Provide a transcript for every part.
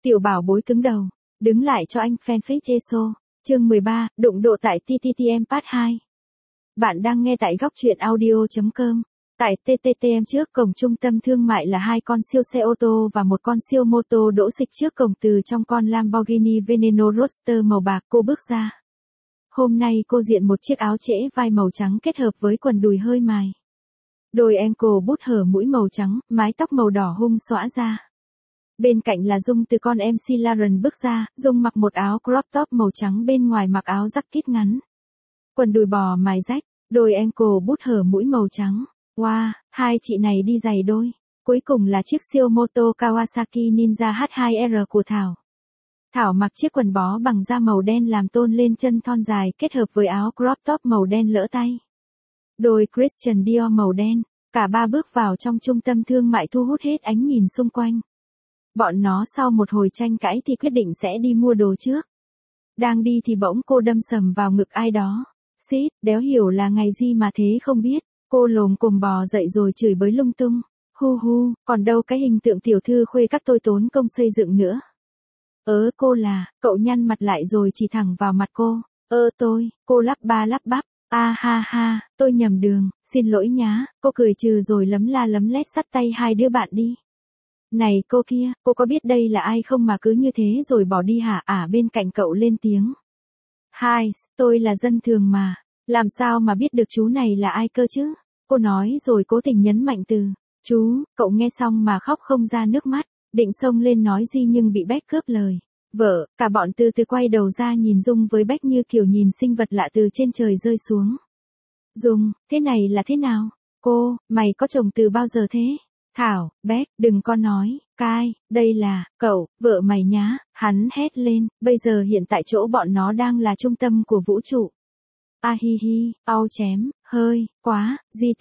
Tiểu bảo bối cứng đầu. Đứng lại cho anh fanpage ESO. Chương 13, đụng độ tại TTTM Part 2. Bạn đang nghe tại góc truyện audio.com. Tại TTTM trước cổng trung tâm thương mại là hai con siêu xe ô tô và một con siêu mô tô đỗ xịch trước cổng, từ trong con Lamborghini Veneno Roadster màu bạc cô bước ra. Hôm nay cô diện một chiếc áo trễ vai màu trắng kết hợp với quần đùi hơi mài. Đôi ankle boot hở mũi màu trắng, mái tóc màu đỏ hung xõa ra. Bên cạnh là Dung từ con MC Lauren bước ra, Dung mặc một áo crop top màu trắng, bên ngoài mặc áo jacket ngắn. Quần đùi bò mài rách, đôi ankle boot hở mũi màu trắng. Wow, hai chị này đi giày đôi. Cuối cùng là chiếc siêu mô tô Kawasaki Ninja H2R của Thảo. Thảo mặc chiếc quần bó bằng da màu đen làm tôn lên chân thon dài kết hợp với áo crop top màu đen lỡ tay. Đôi Christian Dior màu đen, cả ba bước vào trong trung tâm thương mại thu hút hết ánh nhìn xung quanh. Bọn nó sau một hồi tranh cãi thì quyết định sẽ đi mua đồ trước. Đang đi thì bỗng cô đâm sầm vào ngực ai đó. Xít, đéo hiểu là ngày gì mà thế không biết. Cô lồm cồm bò dậy rồi chửi bới lung tung. Hu hu, còn đâu cái hình tượng tiểu thư khuê các tôi tốn công xây dựng nữa. Cô là, cậu nhăn mặt lại rồi chỉ thẳng vào mặt cô. Cô lắp ba lắp bắp. Ha ha, tôi nhầm đường, xin lỗi nhá. Cô cười trừ rồi lấm la lấm lét dắt tay hai đứa bạn đi. Này cô kia, cô có biết đây là ai không mà cứ như thế rồi bỏ đi hả? Bên cạnh cậu lên tiếng. Hai, tôi là dân thường mà. Làm sao mà biết được chú này là ai cơ chứ? Cô nói rồi cố tình nhấn mạnh từ chú. Cậu nghe xong mà khóc không ra nước mắt. Định xông lên nói gì nhưng bị Beck cướp lời. Vợ, cả bọn từ từ quay đầu ra nhìn Dung với Beck như kiểu nhìn sinh vật lạ từ trên trời rơi xuống. Dung, thế này là thế nào? Cô, mày có chồng từ bao giờ thế? Thảo, Beck, đừng có nói, cai, đây là, cậu, vợ mày nhá, hắn hét lên, bây giờ hiện tại chỗ bọn nó đang là trung tâm của vũ trụ. Hi hi, chém, hơi, quá,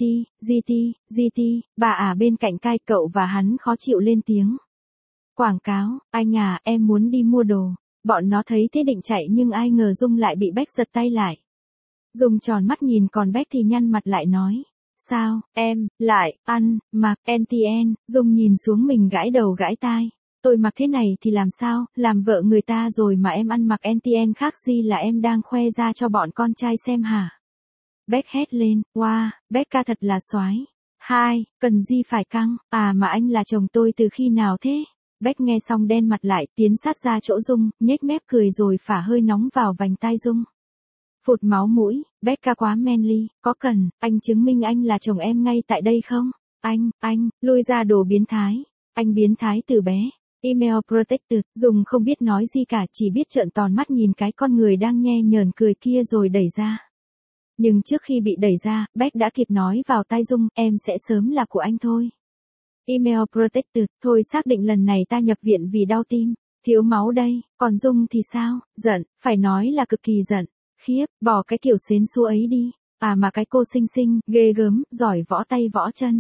GT, bà bên cạnh cai cậu và hắn khó chịu lên tiếng. Quảng cáo, anh em muốn đi mua đồ. Bọn nó thấy thế định chạy nhưng ai ngờ Dung lại bị Beck giật tay lại. Dung tròn mắt nhìn còn Beck thì nhăn mặt lại nói. Sao, em, lại, ăn, mặc, NTN, Dung nhìn xuống mình gãi đầu gãi tai. Tôi mặc thế này thì làm sao, làm vợ người ta rồi mà em ăn mặc NTN khác gì là em đang khoe ra cho bọn con trai xem hả? Beck hét lên, wow, Beck ca thật là soái. Hai, cần gì phải căng, mà anh là chồng tôi từ khi nào thế? Beck nghe xong đen mặt lại, tiến sát ra chỗ Dung, nhếch mép cười rồi phả hơi nóng vào vành tai Dung. Phụt máu mũi, Beck ca quá manly, có cần, anh chứng minh anh là chồng em ngay tại đây không? Anh, lui ra đồ biến thái. Anh biến thái từ bé. Email protected, Dung không biết nói gì cả, chỉ biết trợn tròn mắt nhìn cái con người đang nhe nhờn cười kia rồi đẩy ra. Nhưng trước khi bị đẩy ra, Beck đã kịp nói vào tai Dung, em sẽ sớm là của anh thôi. Email protected, thôi xác định lần này ta nhập viện vì đau tim, thiếu máu đây, còn Dung thì sao? Giận, phải nói là cực kỳ giận. Khiếp, bỏ cái kiểu xến xúa ấy đi. Mà cái cô xinh xinh, ghê gớm, giỏi võ tay võ chân.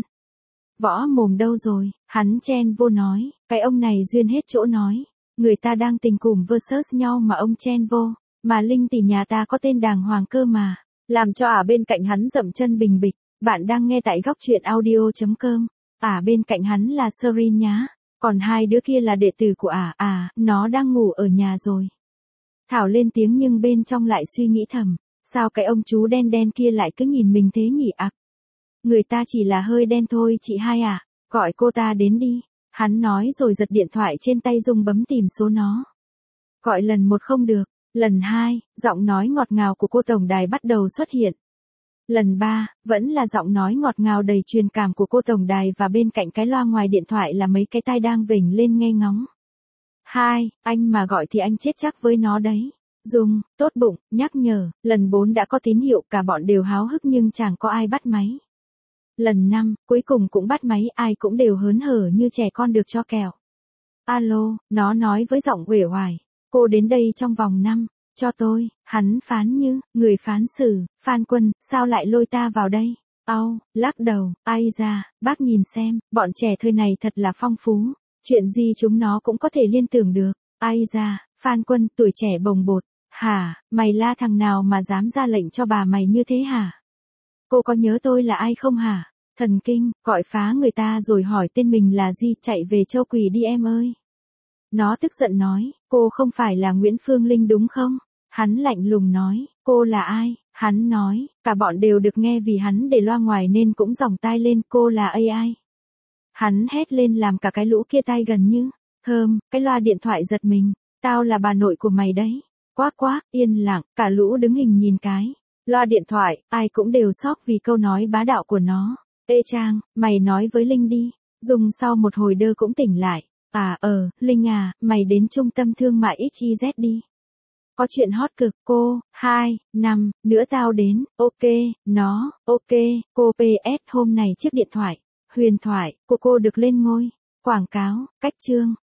Võ mồm đâu rồi? Hắn chen vô nói, cái ông này duyên hết chỗ nói. Người ta đang tình cùng versus nhau mà ông chen vô. Mà Linh tỷ nhà ta có tên đàng hoàng cơ mà. Làm cho bên cạnh hắn dậm chân bình bịch. Bạn đang nghe tại góc truyện audio.com. Bên cạnh hắn là Serin nhá. Còn hai đứa kia là đệ tử của nó đang ngủ ở nhà rồi. Thảo lên tiếng nhưng bên trong lại suy nghĩ thầm. Sao cái ông chú đen đen kia lại cứ nhìn mình thế nhỉ? Người ta chỉ là hơi đen thôi chị hai gọi cô ta đến đi. Hắn nói rồi giật điện thoại trên tay Dung bấm tìm số nó. Gọi lần 1 không được, lần 2, giọng nói ngọt ngào của cô tổng đài bắt đầu xuất hiện. Lần 3, vẫn là giọng nói ngọt ngào đầy truyền cảm của cô tổng đài và bên cạnh cái loa ngoài điện thoại là mấy cái tai đang vểnh lên nghe ngóng. Hai, anh mà gọi thì anh chết chắc với nó đấy. Dung, tốt bụng, nhắc nhở, lần 4 đã có tín hiệu, cả bọn đều háo hức nhưng chẳng có ai bắt máy. Lần 5, cuối cùng cũng bắt máy, ai cũng đều hớn hở như trẻ con được cho kẹo. Alo, nó nói với giọng uể oải. Cô đến đây trong vòng 5, cho tôi, hắn phán như, người phán xử, Phan Quân, sao lại lôi ta vào đây? Lắc đầu, ai ra, bác nhìn xem, bọn trẻ thời này thật là phong phú. Chuyện gì chúng nó cũng có thể liên tưởng được. Ai ra, Phan Quân, tuổi trẻ bồng bột. Hả, mày la thằng nào mà dám ra lệnh cho bà mày như thế hả? Cô có nhớ tôi là ai không hả? Thần kinh, gọi phá người ta rồi hỏi tên mình là gì, chạy về châu quỷ đi em ơi. Nó tức giận nói, cô không phải là Nguyễn Phương Linh đúng không? Hắn lạnh lùng nói, cô là ai? Hắn nói, cả bọn đều được nghe vì hắn để loa ngoài nên cũng giòng tai lên, cô là AI. Hắn hét lên làm cả cái lũ kia tai gần như thơm, cái loa điện thoại giật mình, tao là bà nội của mày đấy. Quác quác, yên lặng, cả lũ đứng hình nhìn cái loa điện thoại, ai cũng đều sốc vì câu nói bá đạo của nó. Ê Trang, mày nói với Linh đi. Dung sau một hồi đơ cũng tỉnh lại. Linh à, mày đến trung tâm thương mại XYZ đi. Có chuyện hot cực, cô, 2, 5, nữa tao đến, ok, cô PS hôm này chiếc điện thoại, huyền thoại, của cô được lên ngôi, quảng cáo, cách chương.